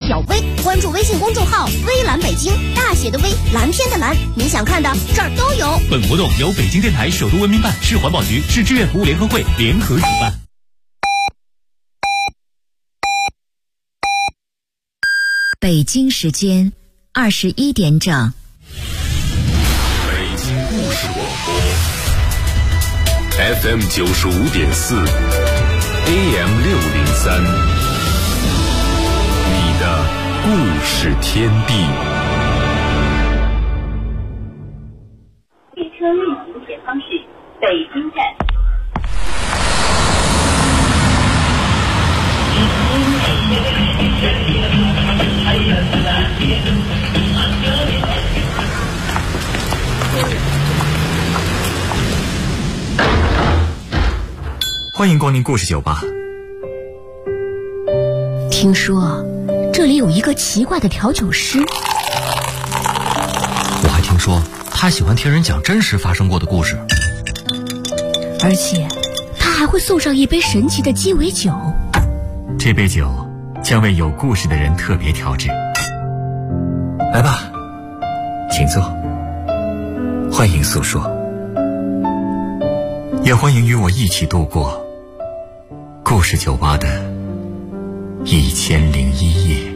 小微，关注微信公众号微蓝北京，大写的微，蓝天的蓝，你想看的这儿都有。 本活动由北京电台首都文明办、市环保局、市志愿服务联合会联合主办。 北京时间21点整。 北京故事广播 FM 95.4 AM 603，你的故事天地。 列车运行前方是北京站。 欢迎光临故事酒吧。 听说这里有一个奇怪的调酒师， 我还听说他喜欢听人讲真实发生过的故事， 而且他还会送上一杯神奇的鸡尾酒。 这杯酒将为有故事的人特别调制。来吧，请坐，欢迎诉说，也欢迎与我一起度过故事酒吧的1001夜。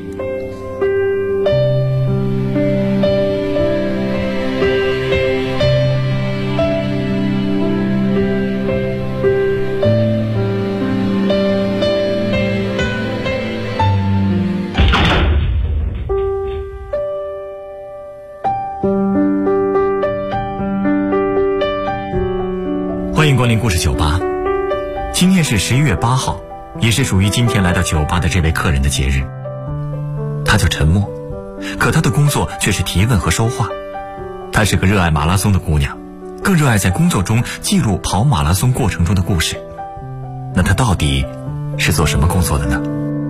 欢迎光临故事酒吧。今天是11月8号，也是属于今天来到酒吧的这位客人的节日。他叫陈默，可他的工作却是提问和说话。她是个热爱马拉松的姑娘，更热爱在工作中记录跑马拉松过程中的故事。那她到底是做什么工作的呢？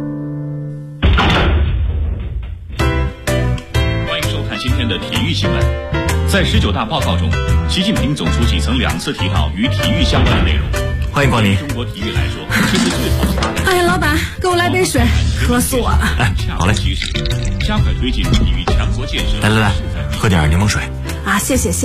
欢迎收看今天的体育新闻。在19大报告中，习近平总书记曾2次提到与体育相关的内容。欢迎光临。中国体育来说，这是最好的发展。 哎呀，老板，给我来杯水，渴死我了。 哎，好嘞。加快推进体育强国建设。来，喝点柠檬水。 啊，谢谢。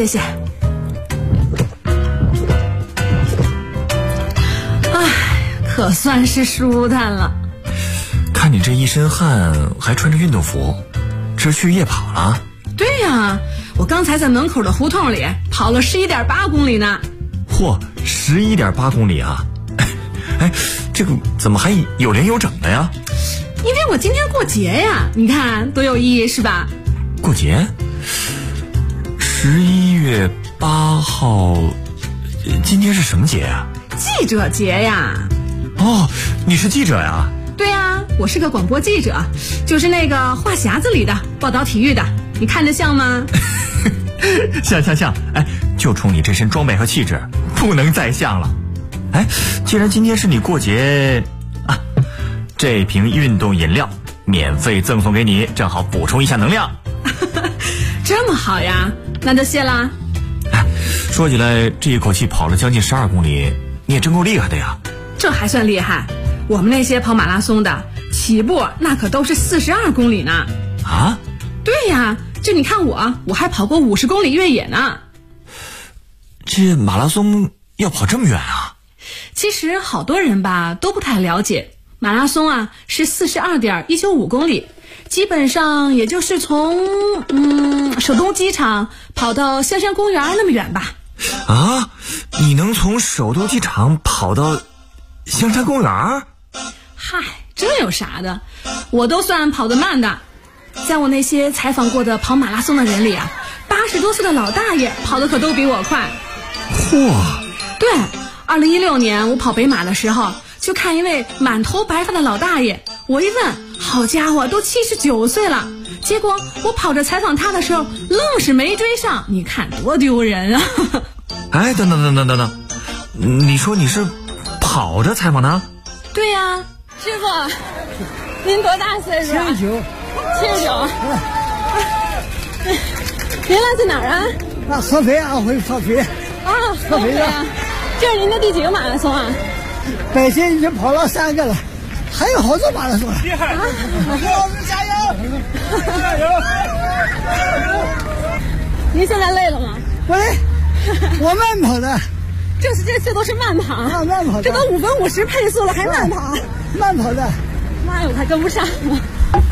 哎，可算是舒坦了。 看你这一身汗，还穿着运动服，这是去夜跑了？ 对呀，我刚才在门口的胡同里跑了11.8公里呢。 嚯，11.8公里啊！哎，这个怎么还有零有整的呀？ 因为我今天过节呀，你看多有意义是吧？ 过节？11月8号，今天是什么节呀？ 记者节呀。 哦，你是记者呀？ 对呀，我是个广播记者，就是那个话匣子里的报道体育的，你看着像吗？ 像，哎，就冲你这身装备和气质，不能再像了。哎，既然今天是你过节啊，这瓶运动饮料免费赠送给你，正好补充一下能量。 这么好呀，那就谢啦。 哎，说起来这一口气跑了将近12公里，你也真够厉害的呀。 这还算厉害？我们那些跑马拉松的起步那可都是42公里呢。 啊？ 对呀，就你看我还跑过50公里越野呢。 这马拉松要跑这么远啊？ 其实好多人吧都不太了解，马拉松啊是42.195公里，基本上也就是从首都机场跑到香山公园那么远吧。 啊，你能从首都机场跑到香山公园？ 嗨，这有啥的，我都算跑得慢的。在我那些采访过的跑马拉松的人里啊，80多岁的老大爷跑得可都比我快。 嚯！ 对，2016年我跑北马的时候，就看一位满头白发的老大爷，我一问，好家伙，都79岁了。结果我跑着采访他的时候，愣是没追上，你看多丢人啊！ 哎，等等，你说你是跑着采访他？ 对呀，师傅，您多大岁数？79。您来自哪儿啊？ 合肥，安徽合肥。 啊，合肥啊！这是您的第几个马拉松啊？ 北京已经跑了3个了，还有好多马拉松了。 厉害！ 我们加油！ 您现在累了吗？ 不累，我慢跑的。 这都是慢跑啊，慢跑的。 这都5分50配速了，还慢跑？ 慢跑的。 妈呀，我快跟不上了。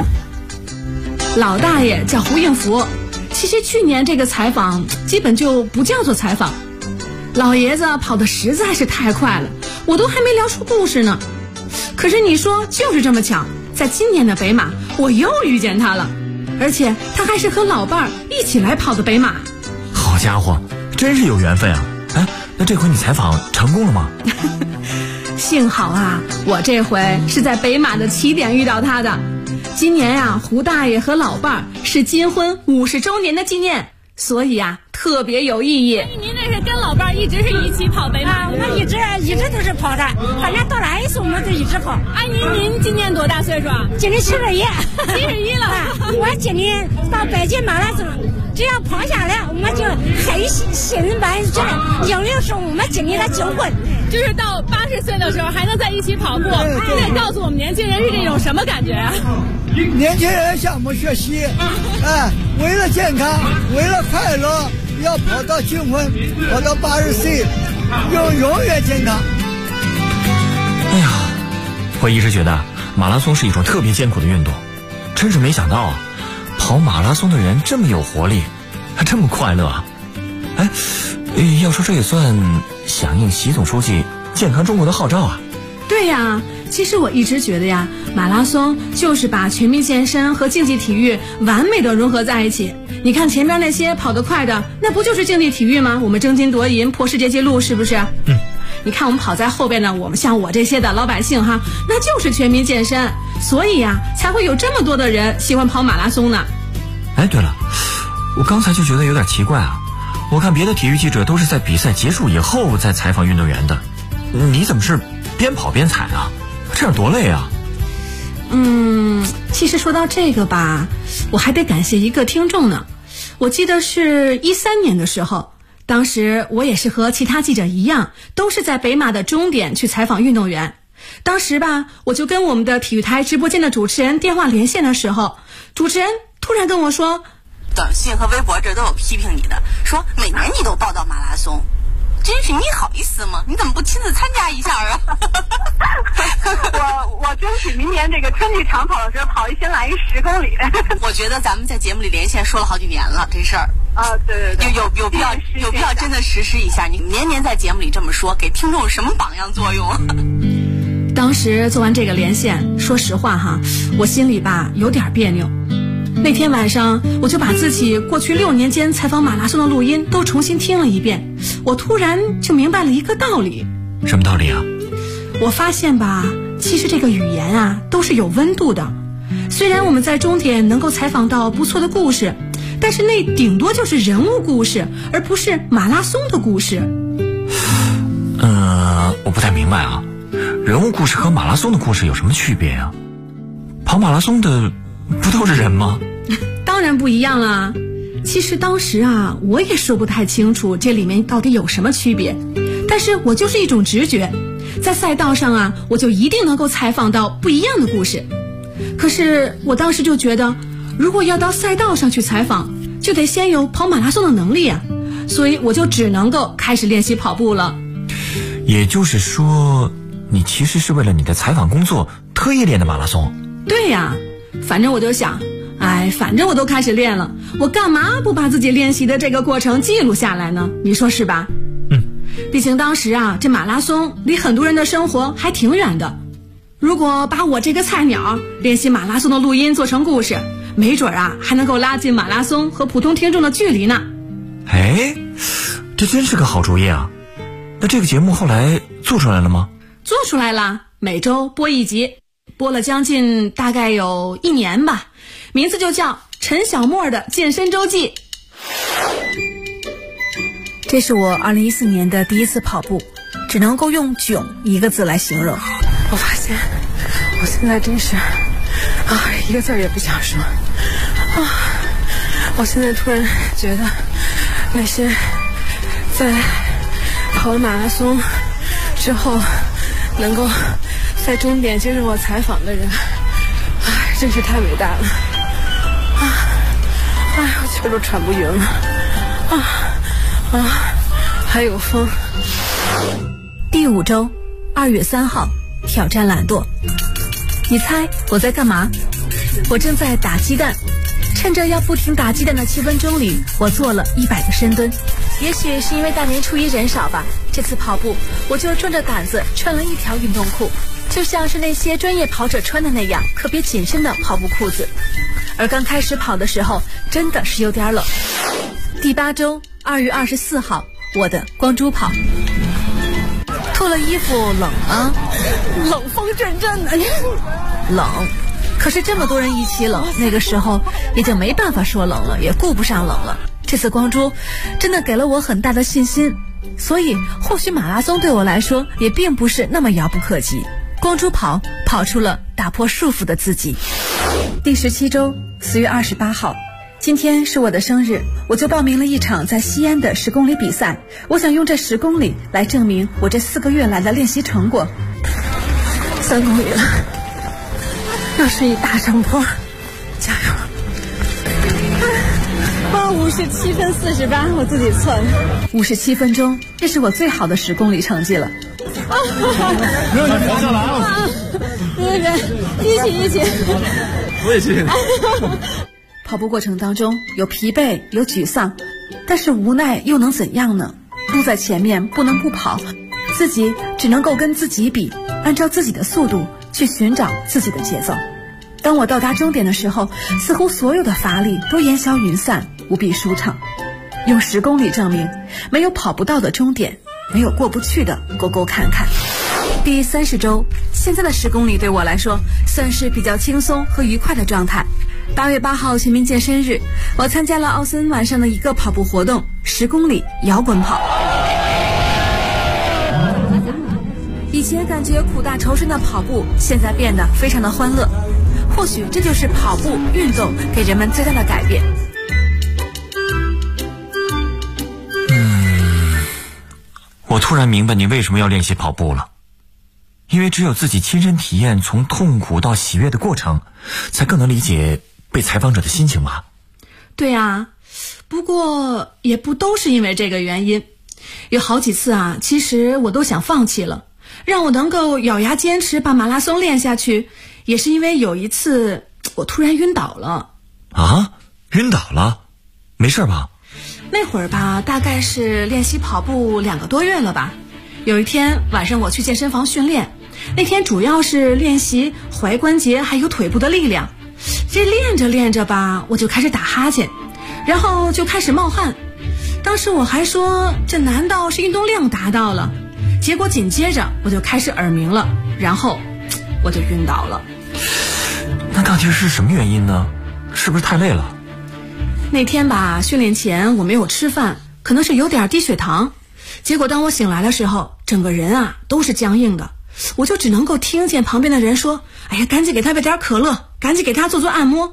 老大爷叫胡应福，其实去年这个采访基本就不叫做采访。老爷子跑得实在是太快了，我都还没聊出故事呢。可是你说就是这么巧，在今年的北马我又遇见他了，而且他还是和老伴儿一起来跑的北马。 好家伙，真是有缘分啊！哎，那这回你采访成功了吗？ 幸好啊，我这回是在北马的起点遇到他的。今年啊，胡大爷和老伴儿是金婚50周年的纪念，所以啊特别有意义。 您这是跟老伴儿一直是一起跑北马？ 我们一直都是跑的，反正到哪一次我们就一直跑。 阿姨，您今年多大岁数啊？ 今年71。 71了。 我今年到北京马拉松，只要跑下来，我们就黑心完整，应领是我们今年的金婚。 就是到80岁的时候还能在一起跑步，这告诉我们年轻人是这种什么感觉啊？ 年轻人向我们学习，为了健康，为了快乐，要跑到金婚，跑到80岁，永远健康。 哎呀，我一直觉得马拉松是一种特别艰苦的运动，真是没想到啊，跑马拉松的人这么有活力，还这么快乐啊！哎，要说这也算响应习总书记健康中国的号召啊。 对呀，其实我一直觉得呀，马拉松就是把全民健身和竞技体育完美的融合在一起。你看前面那些跑得快的，那不就是竞技体育吗？我们争金夺银破世界纪录，是不是？你看我们跑在后边呢，我们像我这些的老百姓哈，那就是全民健身，所以呀才会有这么多的人喜欢跑马拉松呢。 哎，对了，我刚才就觉得有点奇怪啊，我看别的体育记者都是在比赛结束以后再采访运动员的，你怎么是边跑边采啊？这样多累啊！ 其实说到这个吧，我还得感谢一个听众呢。我记得是13年的时候，当时我也是和其他记者一样，都是在北马的终点去采访运动员。当时吧，我就跟我们的体育台直播间的主持人电话连线的时候，主持人突然跟我说， 短信和微博这都有批评你的，说每年你都报道马拉松，真是你好意思吗？你怎么不亲自参加一下啊？ 我争取明年这个春季长跑的时候跑先来10公里。 我觉得咱们在节目里连线说了好几年了这事儿啊，对， 有必要真的实施一下。你年年在节目里这么说，给听众什么榜样作用？ 当时做完这个连线，说实话哈，我心里吧有点别扭。那天晚上，我就把自己过去6年间采访马拉松的录音都重新听了一遍，我突然就明白了一个道理。 什么道理啊？ 我发现吧，其实这个语言啊都是有温度的。虽然我们在终点能够采访到不错的故事，但是那顶多就是人物故事，而不是马拉松的故事。 我不太明白啊，人物故事和马拉松的故事有什么区别啊？跑马拉松的不都是人吗？ 当然不一样啦。其实当时啊，我也说不太清楚这里面到底有什么区别，但是我就是一种直觉，在赛道上啊，我就一定能够采访到不一样的故事。可是我当时就觉得，如果要到赛道上去采访，就得先有跑马拉松的能力啊，所以我就只能够开始练习跑步了。 也就是说，你其实是为了你的采访工作特意练的马拉松？ 对呀，反正我就想，反正我都开始练了，我干嘛不把自己练习的这个过程记录下来呢？你说是吧？毕竟当时啊，这马拉松离很多人的生活还挺远的。如果把我这个菜鸟练习马拉松的录音做成故事，没准啊还能够拉近马拉松和普通听众的距离呢。 哎，这真是个好主意啊！那这个节目后来做出来了吗？ 做出来了，每周播1集，播了将近大概有1年吧，名字就叫陈小沫的健身周记。 这是我2014年的第一次跑步，只能够用囧一个字来形容。 我发现我现在真是一个字儿也不想说我现在突然觉得那些在跑完马拉松之后能够在终点接受我采访的人，真是太伟大了我气儿都喘不匀了还有风。 第5周2月3号，挑战懒惰。你猜我在干嘛？我正在打鸡蛋。趁着要不停打鸡蛋的7分钟里，我做了100个深蹲。也许是因为大年初一人少吧，这次跑步我就壮着胆子穿了1条运动裤，就像是那些专业跑者穿的那样，特别紧身的跑步裤子。而刚开始跑的时候真的是有点冷。第8周2月24号，我的光珠跑。脱了衣服冷吗？ 冷风阵阵的。 冷，可是这么多人一起冷，那个时候也就没办法说冷了，也顾不上冷了。这次光珠真的给了我很大的信心，所以或许马拉松对我来说也并不是那么遥不可及。光珠跑出了打破束缚的自己。第17周4月28号，今天是我的生日，我就报名了一场在西安的10公里比赛。我想用这10公里来证明我这4个月来的练习成果。 3公里了，又是一大上坡，加油！57分48，我自己测的 57分钟，这是我最好的10公里成绩了。 热情活下来了！ 一起， 我也去。 跑步过程当中有疲惫，有沮丧，但是无奈又能怎样呢？路在前面，不能不跑，自己只能够跟自己比，按照自己的速度去寻找自己的节奏。当我到达终点的时候，似乎所有的乏力都烟消云散，无比舒畅。用10公里证明，没有跑不到的终点，没有过不去的沟沟坎坎。第30周，现在的10公里对我来说算是比较轻松和愉快的状态。8月8号全民健身日，我参加了奥森晚上的一个跑步活动，10公里摇滚跑。以前感觉苦大仇深的跑步，现在变得非常的欢乐。或许这就是跑步运动给人们最大的改变。 我突然明白你为什么要练习跑步了。因为只有自己亲身体验从痛苦到喜悦的过程，才更能理解被采访者的心情吧。 对啊，不过也不都是因为这个原因。有好几次啊，其实我都想放弃了。让我能够咬牙坚持把马拉松练下去，也是因为有一次我突然晕倒了。 啊？晕倒了？没事吧？ 那会儿吧，大概是练习跑步2个多月了吧。有一天晚上我去健身房训练，那天主要是练习踝关节还有腿部的力量。这练着练着吧，我就开始打哈欠，然后就开始冒汗。当时我还说，这难道是运动量达到了？结果紧接着我就开始耳鸣了，然后我就晕倒了。 那到底是什么原因呢？是不是太累了？ 那天吧，训练前我没有吃饭，可能是有点低血糖。结果当我醒来的时候，整个人啊都是僵硬的，我就只能够听见旁边的人说：“哎呀，赶紧给他喂点可乐，赶紧给他做按摩。”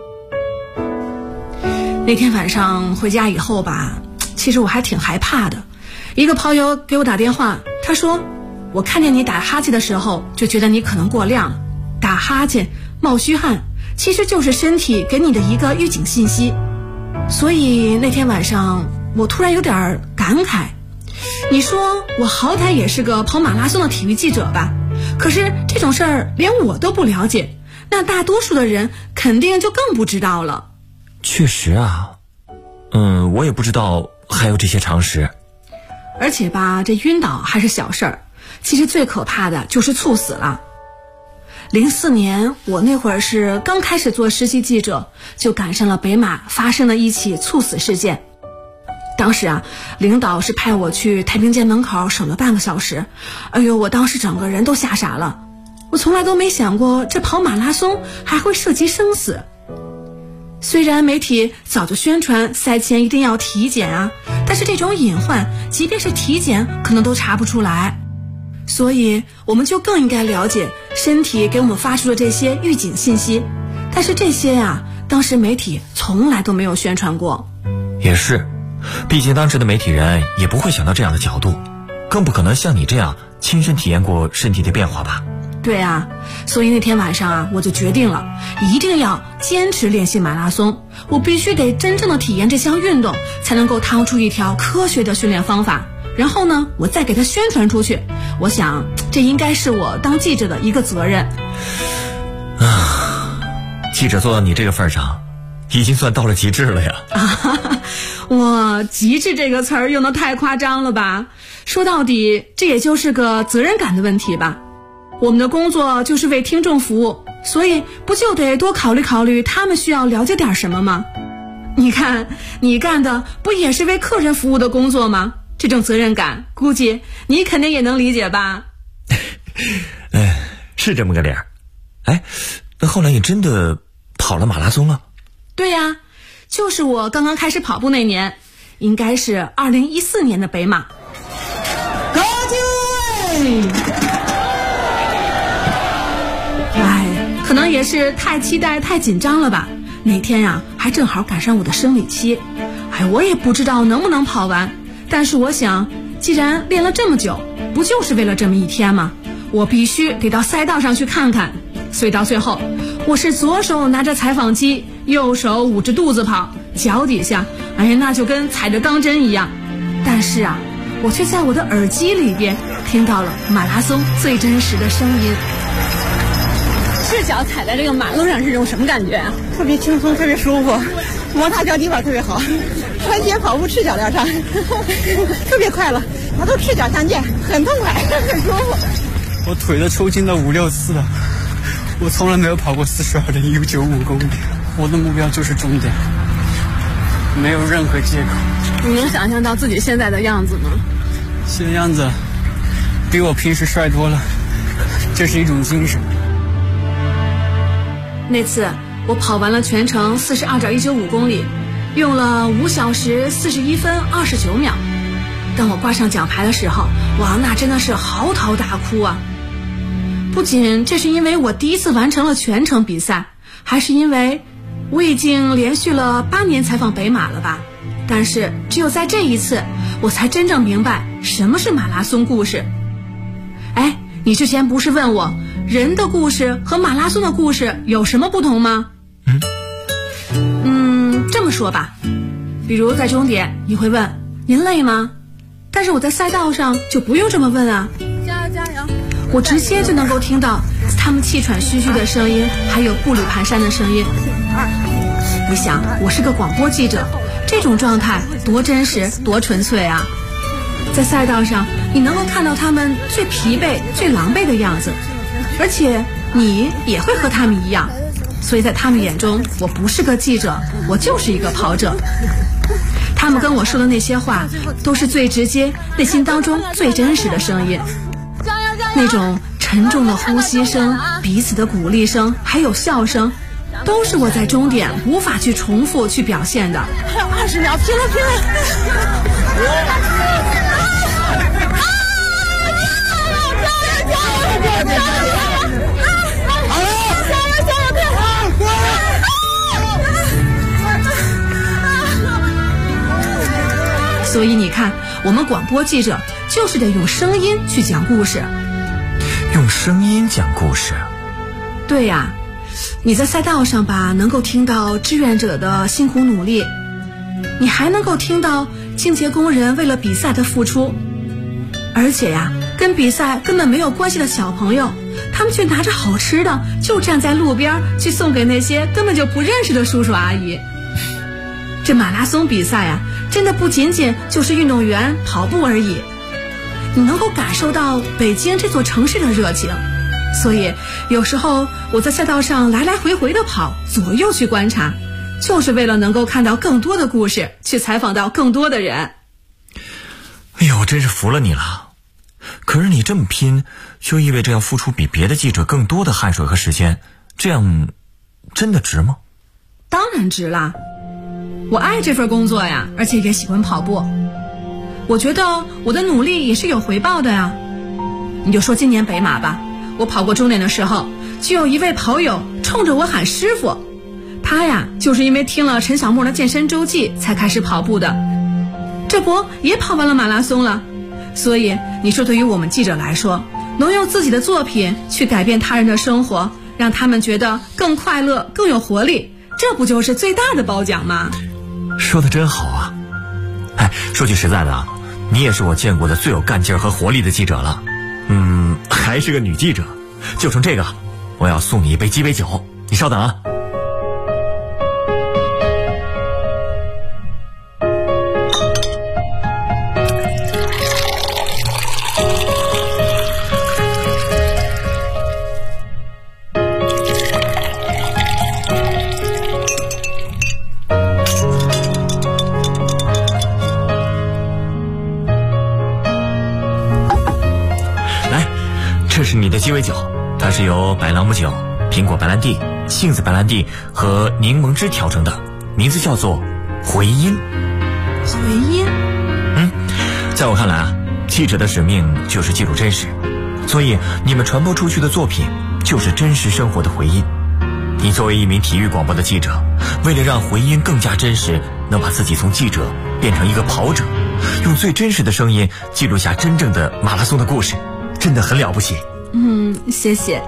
那天晚上回家以后吧，其实我还挺害怕的。一个跑友给我打电话，他说：“我看见你打哈欠的时候，就觉得你可能过量了。打哈欠、冒虚汗，其实就是身体给你的一个预警信息。”所以那天晚上，我突然有点感慨。你说我好歹也是个跑马拉松的体育记者吧，可是这种事儿连我都不了解，那大多数的人肯定就更不知道了。 确实啊，我也不知道还有这些常识。 而且吧，这晕倒还是小事儿，其实最可怕的就是猝死了。04年我那会儿是刚开始做实习记者，就赶上了北马发生了一起猝死事件。当时啊，领导是派我去太平间门口守了半个小时。哎呦，我当时整个人都吓傻了。我从来都没想过这跑马拉松还会涉及生死。虽然媒体早就宣传赛前一定要体检啊，但是这种隐患即便是体检可能都查不出来。所以我们就更应该了解身体给我们发出的这些预警信息，但是这些啊，当时媒体从来都没有宣传过。 也是，毕竟当时的媒体人也不会想到这样的角度，更不可能像你这样亲身体验过身体的变化吧。 对啊，所以那天晚上啊，我就决定了，一定要坚持练习马拉松。我必须得真正的体验这项运动，才能够掏出一条科学的训练方法。然后呢，我再给它宣传出去。我想，这应该是我当记者的一个责任。 记者做到你这个份上，已经算到了极致了呀。 哇，极致这个词儿用得太夸张了吧？说到底，这也就是个责任感的问题吧。我们的工作就是为听众服务，所以不就得多考虑考虑他们需要了解点什么吗？你看，你干的不也是为客人服务的工作吗？这种责任感，估计你肯定也能理解吧？ 是这么个理儿。那后来你真的跑了马拉松了？ 对呀，就是我刚刚开始跑步那年，应该是2014年的北马。 高进！ 可能也是太期待太紧张了吧。那天呀，还正好赶上我的生理期。我也不知道能不能跑完，但是我想，既然练了这么久，不就是为了这么一天吗？我必须得到赛道上去看看。所以到最后，我是左手拿着采访机，右手捂着肚子跑，脚底下那就跟踩着钢针一样。但是啊，我却在我的耳机里边听到了马拉松最真实的声音。 赤脚踩在这个马路上是种什么感觉啊？ 特别轻松，特别舒服，摩擦脚底板特别好，穿鞋跑步赤脚链上特别快乐，它都赤脚相见，很痛快，很舒服。 我腿都抽筋了5、6次了，我从来没有跑过42.195公里，我的目标就是终点，没有任何借口。 你能想象到自己现在的样子吗？ 现在样子比我平时帅多了，这是一种精神。 那次我跑完了全程42.195公里，用了5小时41分29秒。当我挂上奖牌的时候，哇，那真的是嚎啕大哭啊！不仅这是因为我第一次完成了全程比赛，还是因为我已经连续了8年采访北马了吧。但是只有在这一次，我才真正明白什么是马拉松故事。你之前不是问我人的故事和马拉松的故事有什么不同吗？这么说吧，比如在终点你会问您累吗？但是我在赛道上就不用这么问啊， 加油加油！ 我直接就能够听到他们气喘吁吁的声音，还有步履蹒跚的声音。你想，我是个广播记者，这种状态多真实多纯粹啊！在赛道上你能够看到他们最疲惫最狼狈的样子，而且你也会和他们一样，所以在他们眼中我不是个记者，我就是一个跑者。他们跟我说的那些话都是最直接内心当中最真实的声音，那种沉重的呼吸声，彼此的鼓励声，还有笑声，都是我在终点无法去重复去表现的。 还有20秒，拼了拼了！ 所以你看，我们广播记者就是得用声音去讲故事。 用声音讲故事？ 对呀，你在赛道上吧，能够听到志愿者的辛苦努力，你还能够听到清洁工人为了比赛的付出，而且呀，跟比赛根本没有关系的小朋友，他们却拿着好吃的就站在路边去送给那些根本就不认识的叔叔阿姨。这马拉松比赛呀，真的不仅仅就是运动员跑步而已，你能够感受到北京这座城市的热情。所以有时候我在赛道上来来回回的跑，左右去观察，就是为了能够看到更多的故事，去采访到更多的人。 哎呦，真是服了你了。可是你这么拼，就意味着要付出比别的记者更多的汗水和时间，这样真的值吗？ 当然值啦，我爱这份工作呀，而且也喜欢跑步。我觉得我的努力也是有回报的呀。你就说今年北马吧，我跑过终点的时候，就有一位跑友冲着我喊师傅。他呀，就是因为听了陈小沫的健身周记才开始跑步的，这不也跑完了马拉松了。所以你说对于我们记者来说， 能用自己的作品去改变他人的生活，让他们觉得更快乐更有活力，这不就是最大的褒奖吗？ 说得真好啊。说句实在的啊，你也是我见过的最有干劲和活力的记者了。还是个女记者，就剩这个，我要送你一杯鸡尾酒，你稍等啊。这是你的鸡尾酒，它是由白朗姆酒、苹果白兰地、杏子白兰地和柠檬汁调成的，名字叫做回音。 回音？ 在我看来啊，记者的使命就是记录真实，所以你们传播出去的作品就是真实生活的回音。你作为一名体育广播的记者，为了让回音更加真实，能把自己从记者变成一个跑者，用最真实的声音记录下真正的马拉松的故事，真的很了不起。 谢谢。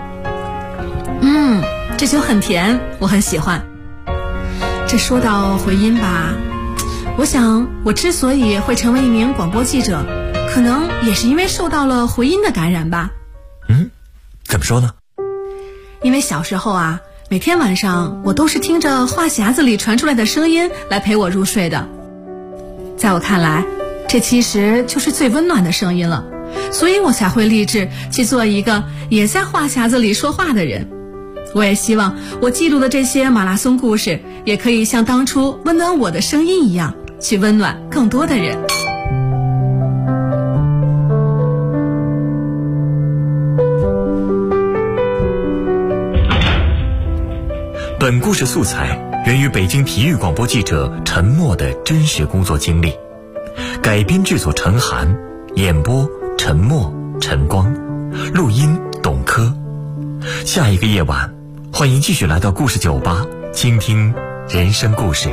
这酒很甜，我很喜欢。这说到回音吧，我想我之所以会成为一名广播记者，可能也是因为受到了回音的感染吧。 怎么说呢？ 因为小时候啊，每天晚上我都是听着话匣子里传出来的声音来陪我入睡的。在我看来，这其实就是最温暖的声音了，所以我才会立志去做一个也在话匣子里说话的人。我也希望我记录的这些马拉松故事，也可以像当初温暖我的声音一样，去温暖更多的人。 本故事素材源于北京体育广播记者陈默的真实工作经历，改编制作陈涵，演播陈默、陈光，录音董珂。下一个夜晚，欢迎继续来到故事酒吧，倾听人生故事。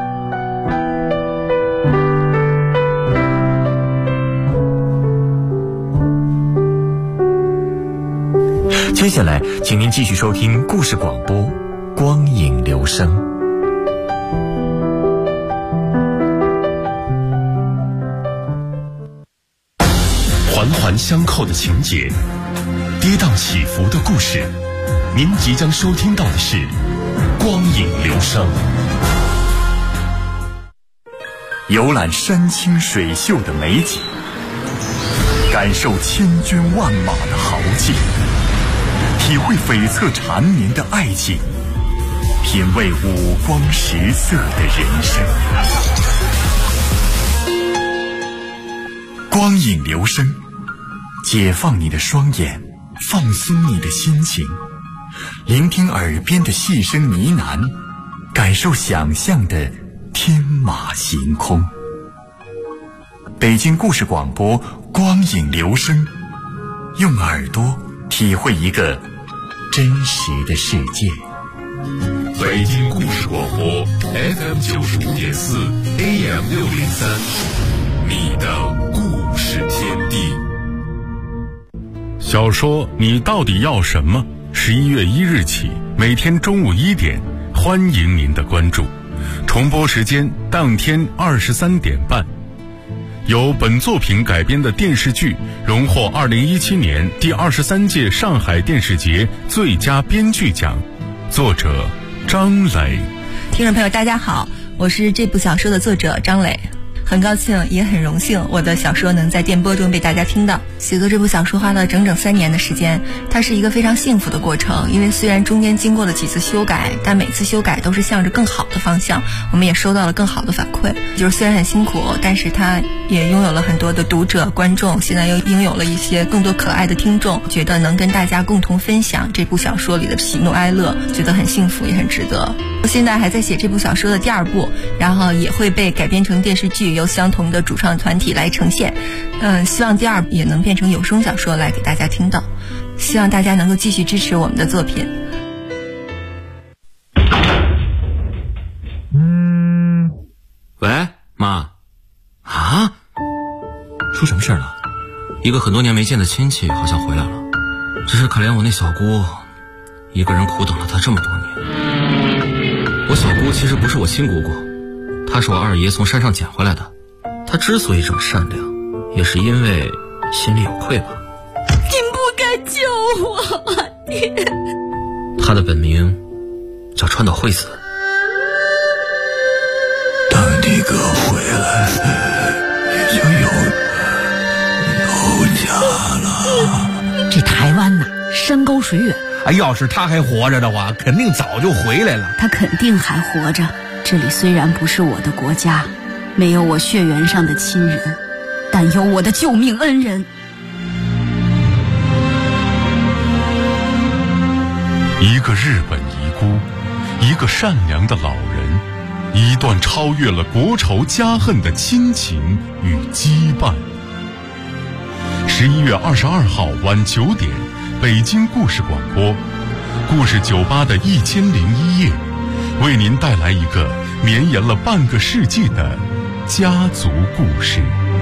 接下来请您继续收听故事广播光影留声。 环环相扣的情节，跌宕起伏的故事，您即将收听到的是光影留声。 游览山清水秀的美景，感受千军万马的豪气，体会悱恻缠绵的爱情，品味五光十色的人生。光影留声，解放你的双眼，放松你的心情，聆听耳边的细声呢喃，感受想象的天马行空。北京故事广播光影留声，用耳朵体会一个真实的世界。 北京故事广播 FM 95.4 AM 603，你的故事天地。 小说你到底要什么？11月1日起，每天中午1点，欢迎您的关注。重播时间当天23点半。由本作品改编的电视剧荣获2017年第23届上海电视节最佳编剧奖，作者张磊。 听众朋友大家好，我是这部小说的作者张磊，很高兴也很荣幸我的小说能在电波中被大家听到。写作这部小说花了整整3年的时间，它是一个非常幸福的过程，因为虽然中间经过了几次修改，但每次修改都是向着更好的方向，我们也收到了更好的反馈。就是虽然很辛苦，但是它也拥有了很多的读者观众，现在又拥有了一些更多可爱的听众，觉得能跟大家共同分享这部小说里的喜怒哀乐，觉得很幸福也很值得。我现在还在写这部小说的第2部，然后也会被改编成电视剧，由相同的主创团体来呈现。希望第2部也能变成有声小说来给大家听到，希望大家能够继续支持我们的作品。 喂，妈。 啊？出什么事了？ 一个很多年没见的亲戚好像回来了。 只是可怜我那小姑，一个人苦等了她这么多年。我小姑其实不是我亲姑姑，她是我二爷从山上捡回来的。她之所以这么善良，也是因为心里有愧吧。 你不该救我啊，爹！ 她的本名叫川岛惠子。 等你哥回来，你就有家了。 这台湾呐，山高水远。 要是他还活着的话，肯定早就回来了。 他肯定还活着。这里虽然不是我的国家，没有我血缘上的亲人，但有我的救命恩人。 一个日本遗孤，一个善良的老人，一段超越了国仇家恨的亲情与羁绊。11月22号晚9点，北京故事广播，故事酒吧的1001夜，为您带来一个绵延了半个世纪的家族故事。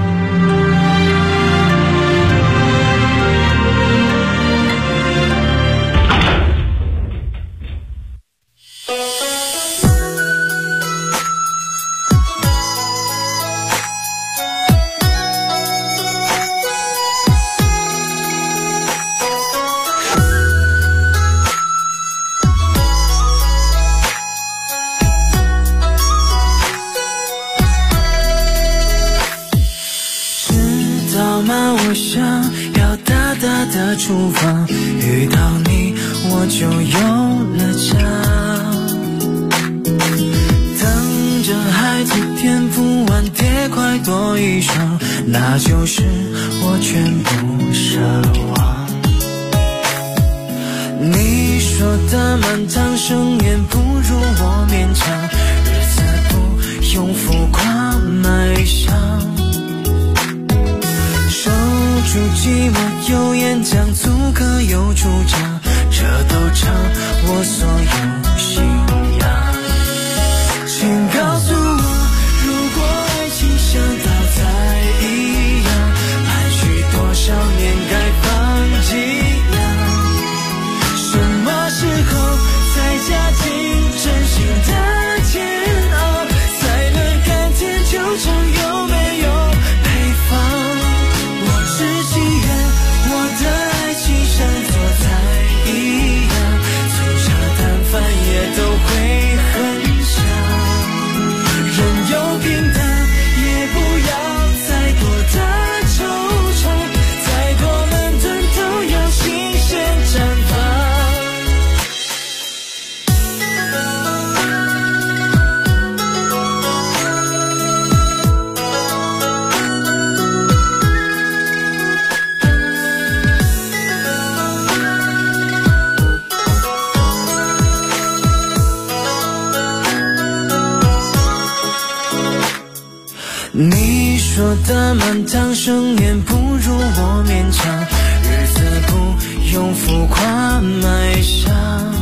我想要大大的厨房，遇到你我就有了家。等着孩子天赋晚蝶快多一双，那就是我全部奢望。你说的满堂盛宴不如我勉强，日子不用浮夸买上，住寂寞有演讲，足可有主张，这都成我所有信仰。请告诉我，如果爱情像稻菜一样，盘踞多少年该放几两？什么时候才加进真心的煎熬，才能甘甜就成有没有配方？只祈愿我的爱情像做菜一样，粗茶淡饭也都会很香。人有平淡，也不要再多的惆怅，再多矛盾都要新鲜绽放。你说的满堂盛宴不如我勉强，日子不用浮夸买上，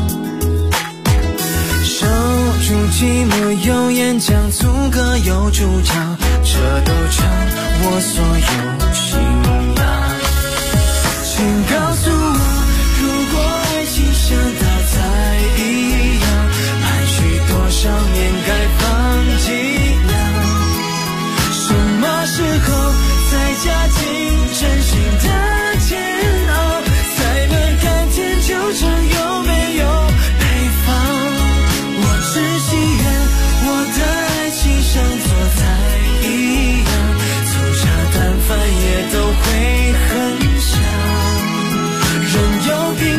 守住寂寞有演讲，足个有主张，这都成我所有信仰。请告诉我，如果爱情像稻菜一样，盘踞多少年该放几两？什么时候才加进真心的煎熬，才能甘甜就成有没有配方？我只祈愿我的爱情像做菜